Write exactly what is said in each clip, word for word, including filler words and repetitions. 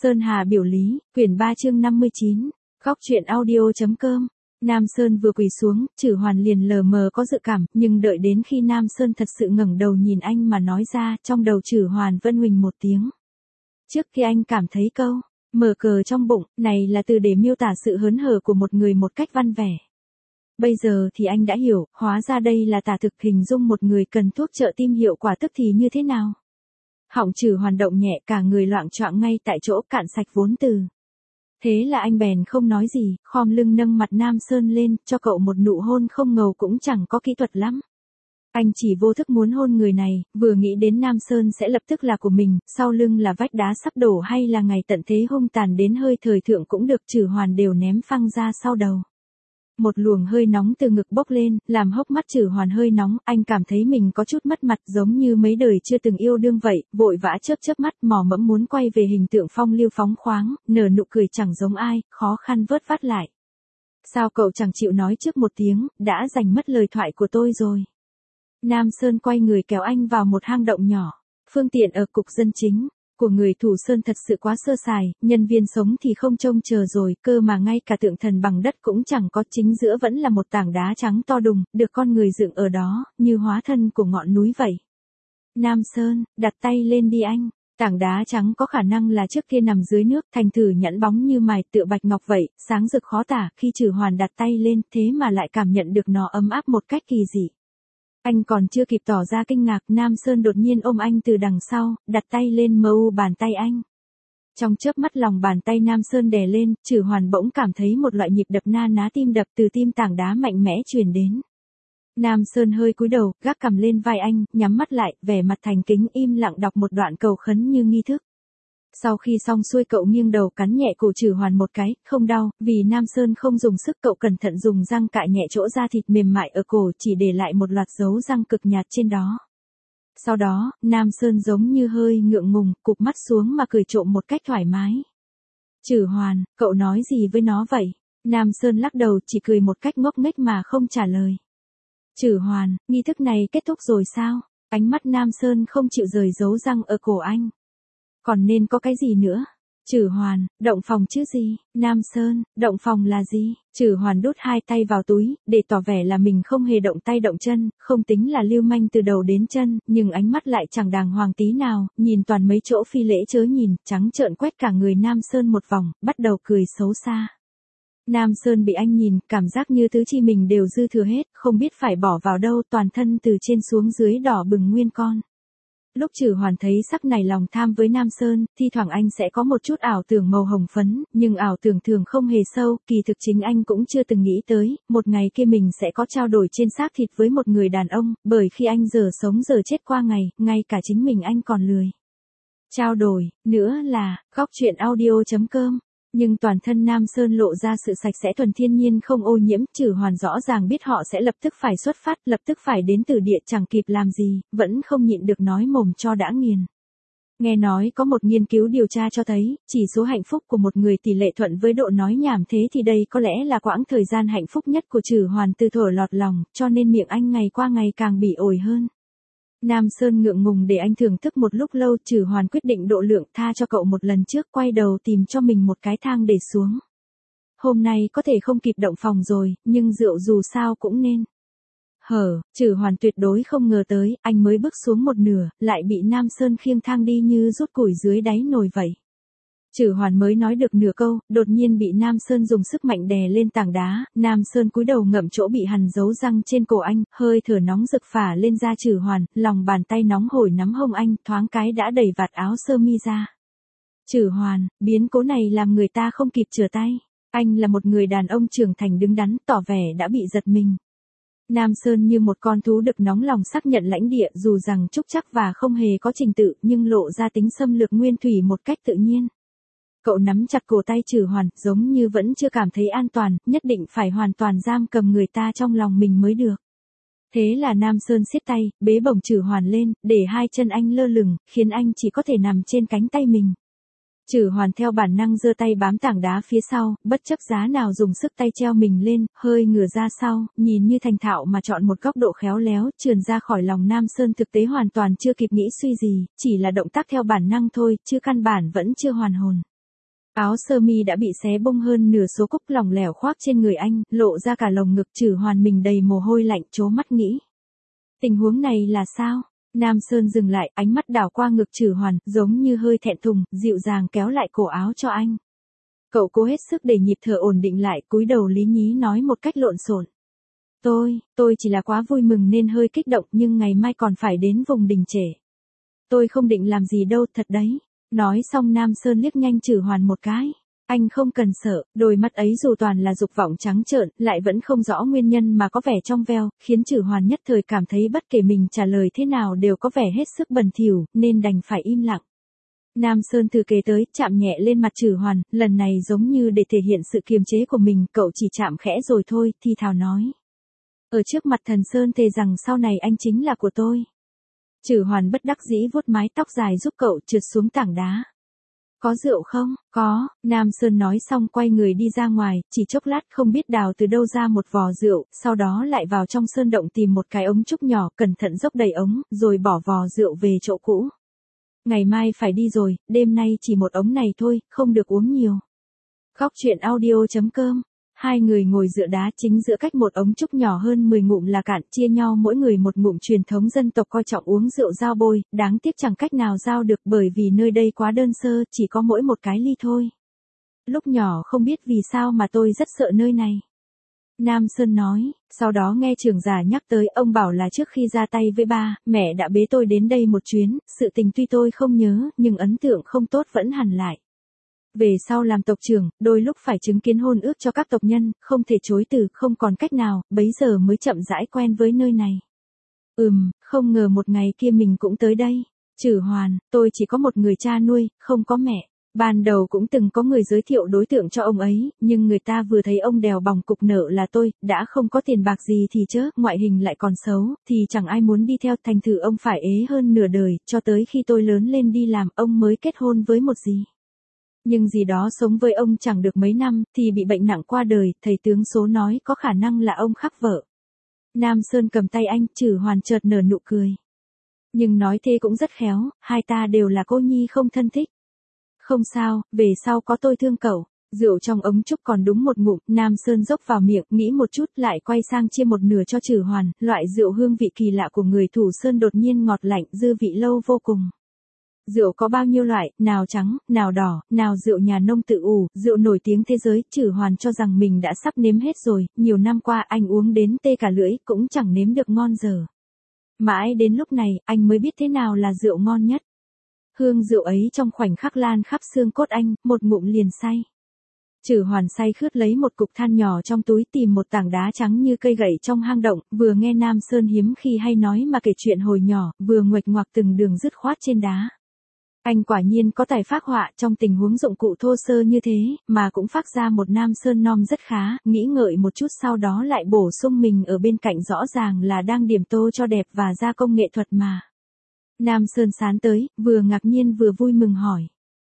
Sơn Hà biểu lý, quyển ba chương năm mươi chín, góc truyện audio.com. Nam Sơn vừa quỳ xuống, Trử Hoàn liền lờ mờ có dự cảm, nhưng đợi đến khi Nam Sơn thật sự ngẩng đầu nhìn anh mà nói ra, trong đầu Trử Hoàn vân huỳnh một tiếng. Trước khi anh cảm thấy câu, mở cờ trong bụng, này là từ để miêu tả sự hớn hở của một người một cách văn vẻ. Bây giờ thì anh đã hiểu, hóa ra đây là tả thực hình dung một người cần thuốc trợ tim hiệu quả tức thì như thế nào. Họng Trử Hoàn động nhẹ, cả người loạng choạng ngay tại chỗ, cạn sạch vốn từ. Thế là anh bèn không nói gì, khom lưng nâng mặt Nam Sơn lên, cho cậu một nụ hôn không ngầu cũng chẳng có kỹ thuật lắm. Anh chỉ vô thức muốn hôn người này, vừa nghĩ đến Nam Sơn sẽ lập tức là của mình, sau lưng là vách đá sắp đổ hay là ngày tận thế hung tàn đến hơi thời thượng cũng được, Trử Hoàn đều ném phăng ra sau đầu. Một luồng hơi nóng từ ngực bốc lên, làm hốc mắt Trử Hoàn hơi nóng, anh cảm thấy mình có chút mất mặt giống như mấy đời chưa từng yêu đương vậy, vội vã chớp chớp mắt mò mẫm muốn quay về hình tượng phong lưu phóng khoáng, nở nụ cười chẳng giống ai, khó khăn vớt vát lại. Sao cậu chẳng chịu nói trước một tiếng, đã giành mất lời thoại của tôi rồi. Nam Sơn quay người kéo anh vào một hang động nhỏ, phương tiện ở cục dân chính. Của người Thủ Sơn thật sự quá sơ sài, nhân viên sống thì không trông chờ rồi, cơ mà ngay cả tượng thần bằng đất cũng chẳng có, chính giữa vẫn là một tảng đá trắng to đùng, được con người dựng ở đó, như hóa thân của ngọn núi vậy. Nam Sơn, đặt tay lên đi anh. Tảng đá trắng có khả năng là trước kia nằm dưới nước, thành thử nhẵn bóng như mài tựa bạch ngọc vậy, sáng rực khó tả, khi Trử Hoàn đặt tay lên, thế mà lại cảm nhận được nó ấm áp một cách kỳ dị. Anh còn chưa kịp tỏ ra kinh ngạc, Nam Sơn đột nhiên ôm anh từ đằng sau, đặt tay lên mờ u bàn tay anh. Trong chớp mắt lòng bàn tay Nam Sơn đè lên, Trử Hoàn bỗng cảm thấy một loại nhịp đập na ná tim đập từ tim tảng đá mạnh mẽ truyền đến. Nam Sơn hơi cúi đầu, gác cằm lên vai anh, nhắm mắt lại, vẻ mặt thành kính im lặng đọc một đoạn cầu khấn như nghi thức. Sau khi xong xuôi cậu nghiêng đầu cắn nhẹ cổ Trử Hoàn một cái, không đau, vì Nam Sơn không dùng sức, cậu cẩn thận dùng răng cạy nhẹ chỗ da thịt mềm mại ở cổ, chỉ để lại một loạt dấu răng cực nhạt trên đó. Sau đó, Nam Sơn giống như hơi ngượng ngùng, cụp mắt xuống mà cười trộm một cách thoải mái. Trử Hoàn, cậu nói gì với nó vậy? Nam Sơn lắc đầu, chỉ cười một cách ngốc nghếch mà không trả lời. Trử Hoàn, nghi thức này kết thúc rồi sao? Ánh mắt Nam Sơn không chịu rời dấu răng ở cổ anh. Còn nên có cái gì nữa? Trử Hoàn, động phòng chứ gì? Nam Sơn, động phòng là gì? Trử Hoàn đút hai tay vào túi, để tỏ vẻ là mình không hề động tay động chân, không tính là lưu manh từ đầu đến chân, nhưng ánh mắt lại chẳng đàng hoàng tí nào, nhìn toàn mấy chỗ phi lễ chớ nhìn, trắng trợn quét cả người Nam Sơn một vòng, bắt đầu cười xấu xa. Nam Sơn bị anh nhìn, cảm giác như tứ chi mình đều dư thừa hết, không biết phải bỏ vào đâu, toàn thân từ trên xuống dưới đỏ bừng nguyên con. Lúc Trử Hoàn thấy sắc này lòng tham với Nam Sơn, thi thoảng anh sẽ có một chút ảo tưởng màu hồng phấn, nhưng ảo tưởng thường không hề sâu, kỳ thực chính anh cũng chưa từng nghĩ tới, một ngày kia mình sẽ có trao đổi trên xác thịt với một người đàn ông, bởi khi anh giờ sống giờ chết qua ngày, ngay cả chính mình anh còn lười. Trao đổi, nữa là, góc truyện audio.com. Nhưng toàn thân Nam Sơn lộ ra sự sạch sẽ thuần thiên nhiên không ô nhiễm, Trử Hoàn rõ ràng biết họ sẽ lập tức phải xuất phát, lập tức phải đến Tử Địa, chẳng kịp làm gì, vẫn không nhịn được nói mồm cho đã nghiền. Nghe nói có một nghiên cứu điều tra cho thấy, chỉ số hạnh phúc của một người tỷ lệ thuận với độ nói nhảm, thế thì đây có lẽ là quãng thời gian hạnh phúc nhất của Trử Hoàn từ thổ lọt lòng, cho nên miệng anh ngày qua ngày càng bị ổi hơn. Nam Sơn ngượng ngùng để anh thưởng thức một lúc lâu, Trử Hoàn quyết định độ lượng, tha cho cậu một lần trước, quay đầu tìm cho mình một cái thang để xuống. Hôm nay có thể không kịp động phòng rồi, nhưng rượu dù sao cũng nên. Hở, Trử Hoàn tuyệt đối không ngờ tới, anh mới bước xuống một nửa, lại bị Nam Sơn khiêng thang đi như rút củi dưới đáy nồi vậy. Trử Hoàn mới nói được nửa câu, đột nhiên bị Nam Sơn dùng sức mạnh đè lên tảng đá, Nam Sơn cúi đầu ngậm chỗ bị hằn dấu răng trên cổ anh, hơi thở nóng rực phả lên da Trử Hoàn, lòng bàn tay nóng hổi nắm hông anh, thoáng cái đã đẩy vạt áo sơ mi ra. Trử Hoàn, biến cố này làm người ta không kịp chừa tay. Anh là một người đàn ông trưởng thành đứng đắn, tỏ vẻ đã bị giật mình. Nam Sơn như một con thú đực nóng lòng xác nhận lãnh địa, dù rằng trúc trắc và không hề có trình tự, nhưng lộ ra tính xâm lược nguyên thủy một cách tự nhiên. Cậu nắm chặt cổ tay Trử Hoàn, giống như vẫn chưa cảm thấy an toàn, nhất định phải hoàn toàn giam cầm người ta trong lòng mình mới được. Thế là Nam Sơn siết tay, bế bổng Trử Hoàn lên, để hai chân anh lơ lửng, khiến anh chỉ có thể nằm trên cánh tay mình. Trử Hoàn theo bản năng giơ tay bám tảng đá phía sau, bất chấp giá nào dùng sức tay treo mình lên, hơi ngửa ra sau, nhìn như thành thạo mà chọn một góc độ khéo léo, trườn ra khỏi lòng Nam Sơn, thực tế hoàn toàn chưa kịp nghĩ suy gì, chỉ là động tác theo bản năng thôi, chứ căn bản vẫn chưa hoàn hồn. Áo sơ mi đã bị xé bung hơn nửa số cúc lỏng lẻo khoác trên người anh, lộ ra cả lồng ngực. Trử Hoàn mình đầy mồ hôi lạnh trố mắt nghĩ. Tình huống này là sao? Nam Sơn dừng lại, ánh mắt đảo qua ngực Trử Hoàn, giống như hơi thẹn thùng, dịu dàng kéo lại cổ áo cho anh. Cậu cố hết sức để nhịp thở ổn định lại, cúi đầu lý nhí nói một cách lộn xộn. Tôi, tôi chỉ là quá vui mừng nên hơi kích động, nhưng ngày mai còn phải đến vùng đình trệ. Tôi không định làm gì đâu, thật đấy. Nói xong Nam Sơn liếc nhanh Trử Hoàn một cái. Anh không cần sợ, đôi mắt ấy dù toàn là dục vọng trắng trợn, lại vẫn không rõ nguyên nhân mà có vẻ trong veo, khiến Trử Hoàn nhất thời cảm thấy bất kể mình trả lời thế nào đều có vẻ hết sức bẩn thỉu, nên đành phải im lặng. Nam Sơn từ kề tới, chạm nhẹ lên mặt Trử Hoàn, lần này giống như để thể hiện sự kiềm chế của mình, cậu chỉ chạm khẽ rồi thôi, thi thào nói. Ở trước mặt thần Sơn thề rằng sau này anh chính là của tôi. Trử Hoàn bất đắc dĩ vuốt mái tóc dài giúp cậu trượt xuống tảng đá. Có rượu không? Có, Nam Sơn nói xong quay người đi ra ngoài, chỉ chốc lát không biết đào từ đâu ra một vò rượu, sau đó lại vào trong sơn động tìm một cái ống trúc nhỏ, cẩn thận dốc đầy ống, rồi bỏ vò rượu về chỗ cũ. Ngày mai phải đi rồi, đêm nay chỉ một ống này thôi, không được uống nhiều. Góc truyện audio chấm com. Hai người ngồi dựa đá, chính giữa cách một ống trúc nhỏ hơn mười ngụm là cạn, chia nhau mỗi người một ngụm. Truyền thống dân tộc coi trọng uống rượu giao bôi, đáng tiếc chẳng cách nào giao được bởi vì nơi đây quá đơn sơ, chỉ có mỗi một cái ly thôi. Lúc nhỏ không biết vì sao mà tôi rất sợ nơi này. Nam Sơn nói, sau đó nghe trưởng giả nhắc tới, ông bảo là trước khi ra tay với ba, mẹ đã bế tôi đến đây một chuyến, sự tình tuy tôi không nhớ, nhưng ấn tượng không tốt vẫn hằn lại. Về sau làm tộc trưởng, đôi lúc phải chứng kiến hôn ước cho các tộc nhân, không thể chối từ, không còn cách nào, bấy giờ mới chậm rãi quen với nơi này. Ừm, không ngờ một ngày kia mình cũng tới đây. Trử Hoàn, tôi chỉ có một người cha nuôi, không có mẹ. Ban đầu cũng từng có người giới thiệu đối tượng cho ông ấy, nhưng người ta vừa thấy ông đèo bòng cục nợ là tôi, đã không có tiền bạc gì thì chớ, ngoại hình lại còn xấu, thì chẳng ai muốn đi theo, thành thử ông phải ế hơn nửa đời, cho tới khi tôi lớn lên đi làm, ông mới kết hôn với một dì. Nhưng dì đó sống với ông chẳng được mấy năm, thì bị bệnh nặng qua đời, thầy tướng số nói có khả năng là ông khắc vợ. Nam Sơn cầm tay anh, Trử Hoàn chợt nở nụ cười. Nhưng nói thế cũng rất khéo, hai ta đều là cô nhi không thân thích. Không sao, về sau có tôi thương cậu. Rượu trong ống trúc còn đúng một ngụm, Nam Sơn dốc vào miệng, nghĩ một chút, lại quay sang chia một nửa cho Trử Hoàn, loại rượu hương vị kỳ lạ của người Thủ Sơn đột nhiên ngọt lạnh, dư vị lâu vô cùng. Rượu có bao nhiêu loại, nào trắng, nào đỏ, nào rượu nhà nông tự ủ, rượu nổi tiếng thế giới, Trử Hoàn cho rằng mình đã sắp nếm hết rồi, nhiều năm qua anh uống đến tê cả lưỡi, cũng chẳng nếm được ngon dở. Mãi đến lúc này, anh mới biết thế nào là rượu ngon nhất. Hương rượu ấy trong khoảnh khắc lan khắp xương cốt anh, một ngụm liền say. Trử Hoàn say khướt lấy một cục than nhỏ trong túi, tìm một tảng đá trắng như cây gậy trong hang động, vừa nghe Nam Sơn hiếm khi hay nói mà kể chuyện hồi nhỏ, vừa nguệch ngoạc từng đường dứt khoát trên đá. Anh quả nhiên có tài phác họa, trong tình huống dụng cụ thô sơ như thế, mà cũng phác ra một Nam Sơn nom rất khá, nghĩ ngợi một chút sau đó lại bổ sung mình ở bên cạnh rõ ràng là đang điểm tô cho đẹp và gia công nghệ thuật mà. Nam Sơn sán tới, vừa ngạc nhiên vừa vui mừng hỏi.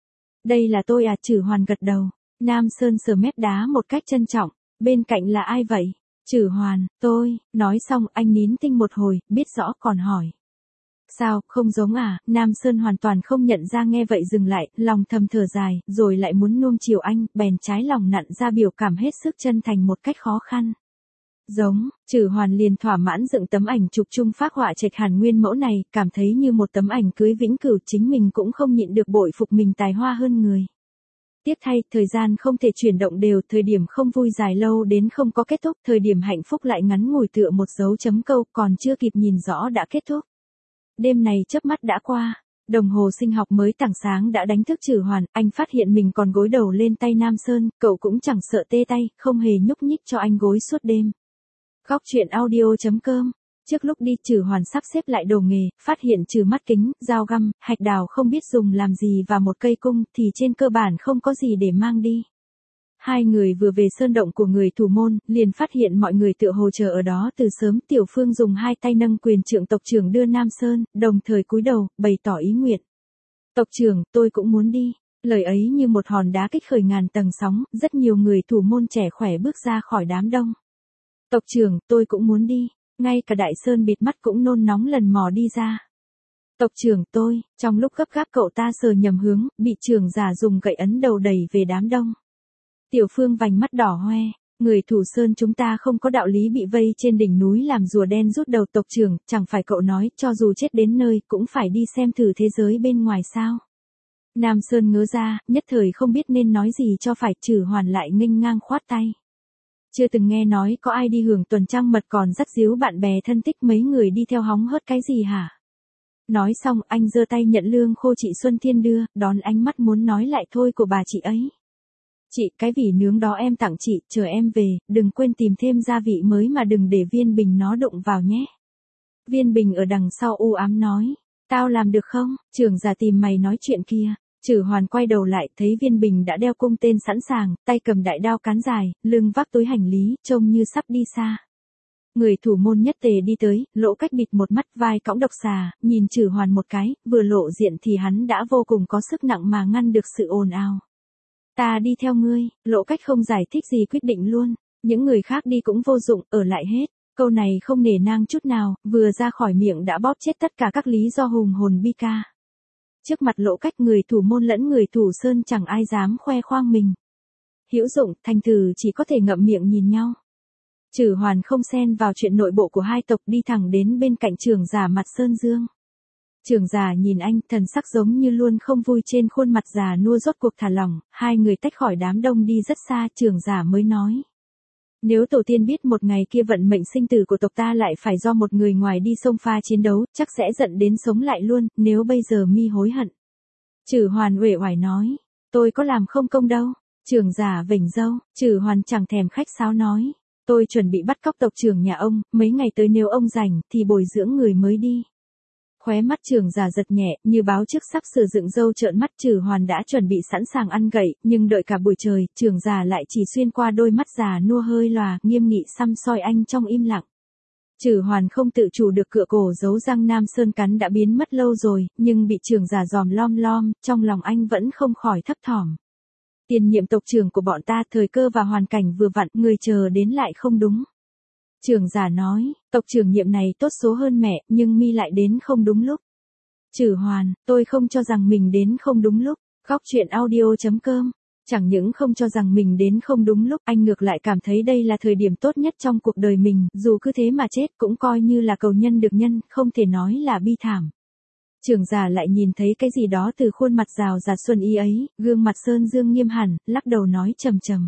Đây là tôi à? Trử Hoàn gật đầu. Nam Sơn sờ mép đá một cách trân trọng. Bên cạnh là ai vậy? Trử Hoàn, tôi. Nói xong anh nín thinh một hồi, biết rõ còn hỏi. Sao, không giống à? Nam Sơn hoàn toàn không nhận ra, nghe vậy dừng lại, lòng thầm thở dài, rồi lại muốn nuông chiều anh, bèn trái lòng nặn ra biểu cảm hết sức chân thành một cách khó khăn. Giống, Trử Hoàn liền thỏa mãn dựng tấm ảnh chụp chung phác họa trạch hàn nguyên mẫu này, cảm thấy như một tấm ảnh cưới vĩnh cửu, chính mình cũng không nhịn được bội phục mình tài hoa hơn người. Tiếc thay, thời gian không thể chuyển động đều, thời điểm không vui dài lâu đến không có kết thúc, thời điểm hạnh phúc lại ngắn ngủi tựa một dấu chấm câu, còn chưa kịp nhìn rõ đã kết thúc. Đêm này chớp mắt đã qua, đồng hồ sinh học mới tảng sáng đã đánh thức Trử Hoàn, anh phát hiện mình còn gối đầu lên tay Nam Sơn, cậu cũng chẳng sợ tê tay, không hề nhúc nhích cho anh gối suốt đêm. Góc truyện audio chấm com. Trước lúc đi, Trử Hoàn sắp xếp lại đồ nghề, phát hiện trừ mắt kính, dao găm, hạch đào không biết dùng làm gì và một cây cung, thì trên cơ bản không có gì để mang đi. Hai người vừa về sơn động của người Thủ Môn, liền phát hiện mọi người tựa hồ chờ ở đó từ sớm. Tiểu Phương dùng hai tay nâng quyền trượng tộc trưởng đưa Nam Sơn, đồng thời cúi đầu, bày tỏ ý nguyện. Tộc trưởng, tôi cũng muốn đi. Lời ấy như một hòn đá kích khởi ngàn tầng sóng, rất nhiều người Thủ Môn trẻ khỏe bước ra khỏi đám đông. Tộc trưởng, tôi cũng muốn đi. Ngay cả Đại Sơn bịt mắt cũng nôn nóng lần mò đi ra. Tộc trưởng tôi, trong lúc gấp gáp cậu ta sờ nhầm hướng, bị trưởng giả dùng gậy ấn đầu đẩy về đám đông. Tiểu Phương vành mắt đỏ hoe, người Thủ Sơn chúng ta không có đạo lý bị vây trên đỉnh núi làm rùa đen rút đầu tộc trưởng, chẳng phải cậu nói, cho dù chết đến nơi, cũng phải đi xem thử thế giới bên ngoài sao. Nam Sơn ngớ ra, nhất thời không biết nên nói gì cho phải, Trử Hoàn lại nghênh ngang khoát tay. Chưa từng nghe nói có ai đi hưởng tuần trăng mật còn dắt díu bạn bè thân thích mấy người đi theo hóng hớt cái gì hả? Nói xong anh giơ tay nhận lương khô chị Xuân Thiên đưa, đón ánh mắt muốn nói lại thôi của bà chị ấy. Chị, cái vỉ nướng đó em tặng chị, chờ em về, đừng quên tìm thêm gia vị mới mà đừng để Viên Bình nó đụng vào nhé. Viên Bình ở đằng sau u ám nói, tao làm được không, trưởng giả tìm mày nói chuyện kia. Trử Hoàn quay đầu lại, thấy Viên Bình đã đeo cung tên sẵn sàng, tay cầm đại đao cán dài, lưng vác túi hành lý, trông như sắp đi xa. Người thủ môn nhất tề đi tới, Lỗ Cách bịt một mắt vai cõng độc xà, nhìn Trử Hoàn một cái, vừa lộ diện thì hắn đã vô cùng có sức nặng mà ngăn được sự ồn ào. Ta đi theo ngươi, Lỗ Cách không giải thích gì quyết định luôn, những người khác đi cũng vô dụng, ở lại hết. Câu này không nể nang chút nào, vừa ra khỏi miệng đã bóp chết tất cả các lý do hùng hồn bi ca. Trước mặt Lỗ Cách, người thủ môn lẫn người Thủ Sơn chẳng ai dám khoe khoang mình. Hữu Dụng, Thành Thử chỉ có thể ngậm miệng nhìn nhau. Trử Hoàn không xen vào chuyện nội bộ của hai tộc, đi thẳng đến bên cạnh trưởng giả Mặt Sơn Dương. Trưởng giả nhìn anh, thần sắc giống như luôn không vui trên khuôn mặt già nua rốt cuộc thả lỏng, hai người tách khỏi đám đông đi rất xa, trưởng giả mới nói. Nếu tổ tiên biết một ngày kia vận mệnh sinh tử của tộc ta lại phải do một người ngoài đi xông pha chiến đấu, chắc sẽ giận đến sống lại luôn, nếu bây giờ mi hối hận. Trử Hoàn uể oải nói, tôi có làm không công đâu. Trưởng giả vểnh râu, Trử Hoàn chẳng thèm khách sáo nói, tôi chuẩn bị bắt cóc tộc trưởng nhà ông, mấy ngày tới nếu ông rảnh thì bồi dưỡng người mới đi. Khóe mắt trưởng giả giật nhẹ, như báo trước sắp sử dụng dâu trợn mắt. Trử Hoàn đã chuẩn bị sẵn sàng ăn gậy, nhưng đợi cả buổi trời, trưởng giả lại chỉ xuyên qua đôi mắt già nua hơi lòa, nghiêm nghị săm soi anh trong im lặng. Trử Hoàn không tự chủ được cựa cổ giấu răng Nam Sơn cắn đã biến mất lâu rồi, nhưng bị trưởng giả dòm lom lom, trong lòng anh vẫn không khỏi thấp thỏm. Tiền nhiệm tộc trưởng của bọn ta, thời cơ và hoàn cảnh vừa vặn, người chờ đến lại không đúng. Trưởng giả nói, tộc trưởng nhiệm này tốt số hơn mẹ, nhưng mi lại đến không đúng lúc. Trử Hoàn, tôi không cho rằng mình đến không đúng lúc. Góc truyện audio chấm com. Chẳng những không cho rằng mình đến không đúng lúc, anh ngược lại cảm thấy đây là thời điểm tốt nhất trong cuộc đời mình, dù cứ thế mà chết cũng coi như là cầu nhân được nhân, không thể nói là bi thảm. Trưởng giả lại nhìn thấy cái gì đó từ khuôn mặt rào rạt xuân y ấy, gương mặt Sơn Dương nghiêm hẳn, lắc đầu nói trầm trầm.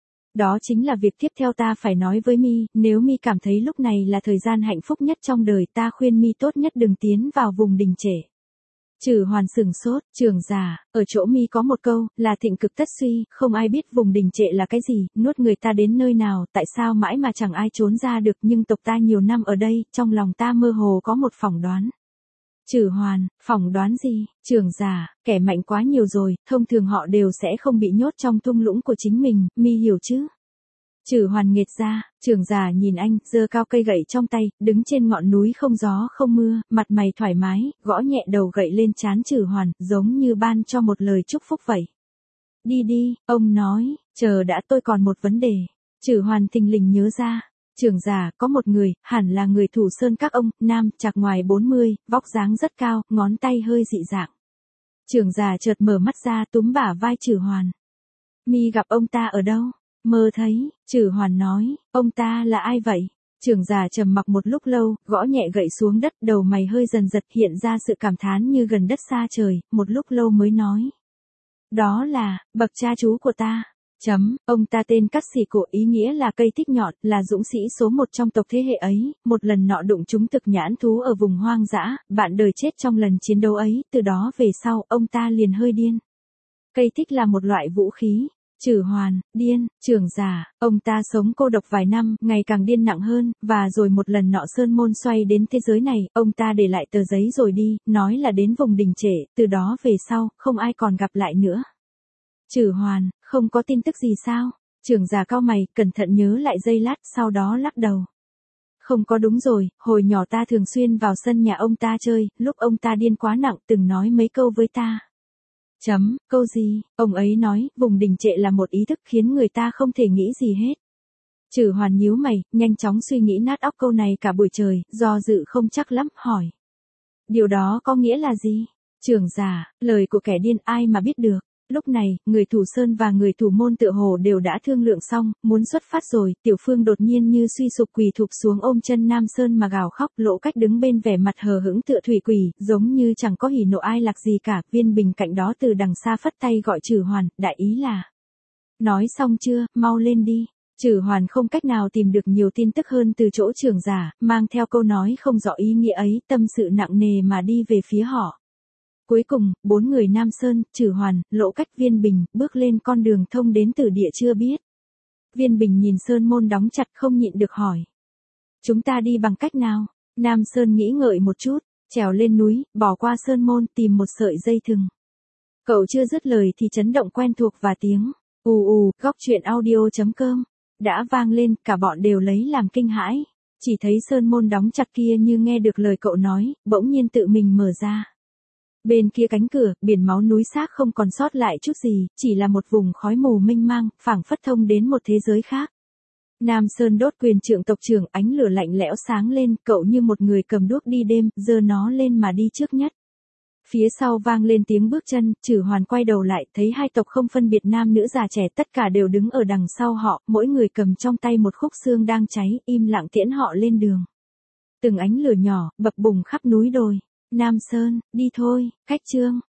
Đó chính là việc tiếp theo ta phải nói với mi, nếu mi cảm thấy lúc này là thời gian hạnh phúc nhất trong đời, ta khuyên mi tốt nhất đừng tiến vào vùng đình trệ. Trử Hoàn sừng sốt, trưởng giả, ở chỗ mi có một câu, là thịnh cực tất suy, không ai biết vùng đình trệ là cái gì, nuốt người ta đến nơi nào, tại sao mãi mà chẳng ai trốn ra được, nhưng tộc ta nhiều năm ở đây, trong lòng ta mơ hồ có một phỏng đoán. Trử Hoàn, phỏng đoán gì? Trưởng giả, kẻ mạnh quá nhiều rồi, thông thường họ đều sẽ không bị nhốt trong thung lũng của chính mình, mi hiểu chứ? Trử Hoàn nghệt ra, trưởng giả nhìn anh, giơ cao cây gậy trong tay, đứng trên ngọn núi không gió không mưa, mặt mày thoải mái, gõ nhẹ đầu gậy lên trán Trử Hoàn, giống như ban cho một lời chúc phúc vậy. Đi đi, ông nói, chờ đã, tôi còn một vấn đề. Trử Hoàn thình lình nhớ ra. Trưởng giả, có một người, hẳn là người Thủ Sơn các ông, nam, chạc ngoài bốn mươi, vóc dáng rất cao, ngón tay hơi dị dạng. Trưởng giả chợt mở mắt ra, túm bả vai Trử Hoàn. Mi gặp ông ta ở đâu? Mơ thấy. Trử Hoàn nói, ông ta là ai vậy? Trưởng giả trầm mặc một lúc lâu, gõ nhẹ gậy xuống đất, đầu mày hơi dần giật, hiện ra sự cảm thán như gần đất xa trời, một lúc lâu mới nói. Đó là, bậc cha chú của ta. Chấm, ông ta tên Cắt Xỉ Cổ, ý nghĩa là cây thích nhọn, là dũng sĩ số một trong tộc thế hệ ấy, một lần nọ đụng trúng thực nhãn thú ở vùng hoang dã, bạn đời chết trong lần chiến đấu ấy, từ đó về sau, ông ta liền hơi điên. Cây thích là một loại vũ khí. Trử Hoàn, điên, trưởng giả, ông ta sống cô độc vài năm, ngày càng điên nặng hơn, và rồi một lần nọ sơn môn xoay đến thế giới này, ông ta để lại tờ giấy rồi đi, nói là đến vùng đình trệ, từ đó về sau, không ai còn gặp lại nữa. Trử Hoàn, không có tin tức gì sao? Trưởng giả cau mày, cẩn thận nhớ lại giây lát, sau đó lắc đầu. Không có, đúng rồi, hồi nhỏ ta thường xuyên vào sân nhà ông ta chơi, lúc ông ta điên quá nặng, từng nói mấy câu với ta. Chấm, câu gì? Ông ấy nói, vùng đình trệ là một ý thức khiến người ta không thể nghĩ gì hết. Trử Hoàn nhíu mày, nhanh chóng suy nghĩ nát óc câu này cả buổi trời, do dự không chắc lắm, hỏi. Điều đó có nghĩa là gì? Trưởng giả, lời của kẻ điên ai mà biết được. Lúc này, người thủ sơn và người thủ môn tựa hồ đều đã thương lượng xong, muốn xuất phát rồi, Tiểu Phương đột nhiên như suy sụp quỳ thụp xuống ôm chân Nam Sơn mà gào khóc, Lỗ Cách đứng bên vẻ mặt hờ hững tựa thủy quỷ, giống như chẳng có hỉ nộ ai lạc gì cả. Viên Bình cạnh đó từ đằng xa phất tay gọi Trử Hoàn, đại ý là. Nói xong chưa, mau lên đi. Trử Hoàn không cách nào tìm được nhiều tin tức hơn từ chỗ trưởng giả, mang theo câu nói không rõ ý nghĩa ấy, tâm sự nặng nề mà đi về phía họ. Cuối cùng, bốn người Nam Sơn, Trử Hoàn, Lỗ Cách, Viên Bình, bước lên con đường thông đến Tử Địa chưa biết. Viên Bình nhìn sơn môn đóng chặt không nhịn được hỏi. Chúng ta đi bằng cách nào? Nam Sơn nghĩ ngợi một chút, trèo lên núi, bỏ qua sơn môn, tìm một sợi dây thừng. Cậu chưa dứt lời thì chấn động quen thuộc và tiếng, ù ù, góc truyện audio chấm com, đã vang lên, cả bọn đều lấy làm kinh hãi. Chỉ thấy sơn môn đóng chặt kia như nghe được lời cậu nói, bỗng nhiên tự mình mở ra. Bên kia cánh cửa, biển máu núi xác không còn sót lại chút gì, chỉ là một vùng khói mù mênh mang, phảng phất thông đến một thế giới khác. Nam Sơn đốt quyền trượng tộc trưởng, ánh lửa lạnh lẽo sáng lên, cậu như một người cầm đuốc đi đêm, giơ nó lên mà đi trước nhất. Phía sau vang lên tiếng bước chân, Trử Hoàn quay đầu lại, thấy hai tộc không phân biệt nam nữ già trẻ tất cả đều đứng ở đằng sau họ, mỗi người cầm trong tay một khúc xương đang cháy, im lặng tiễn họ lên đường. Từng ánh lửa nhỏ, bập bùng khắp núi đồi. Nam Sơn, đi thôi, Cách Trương.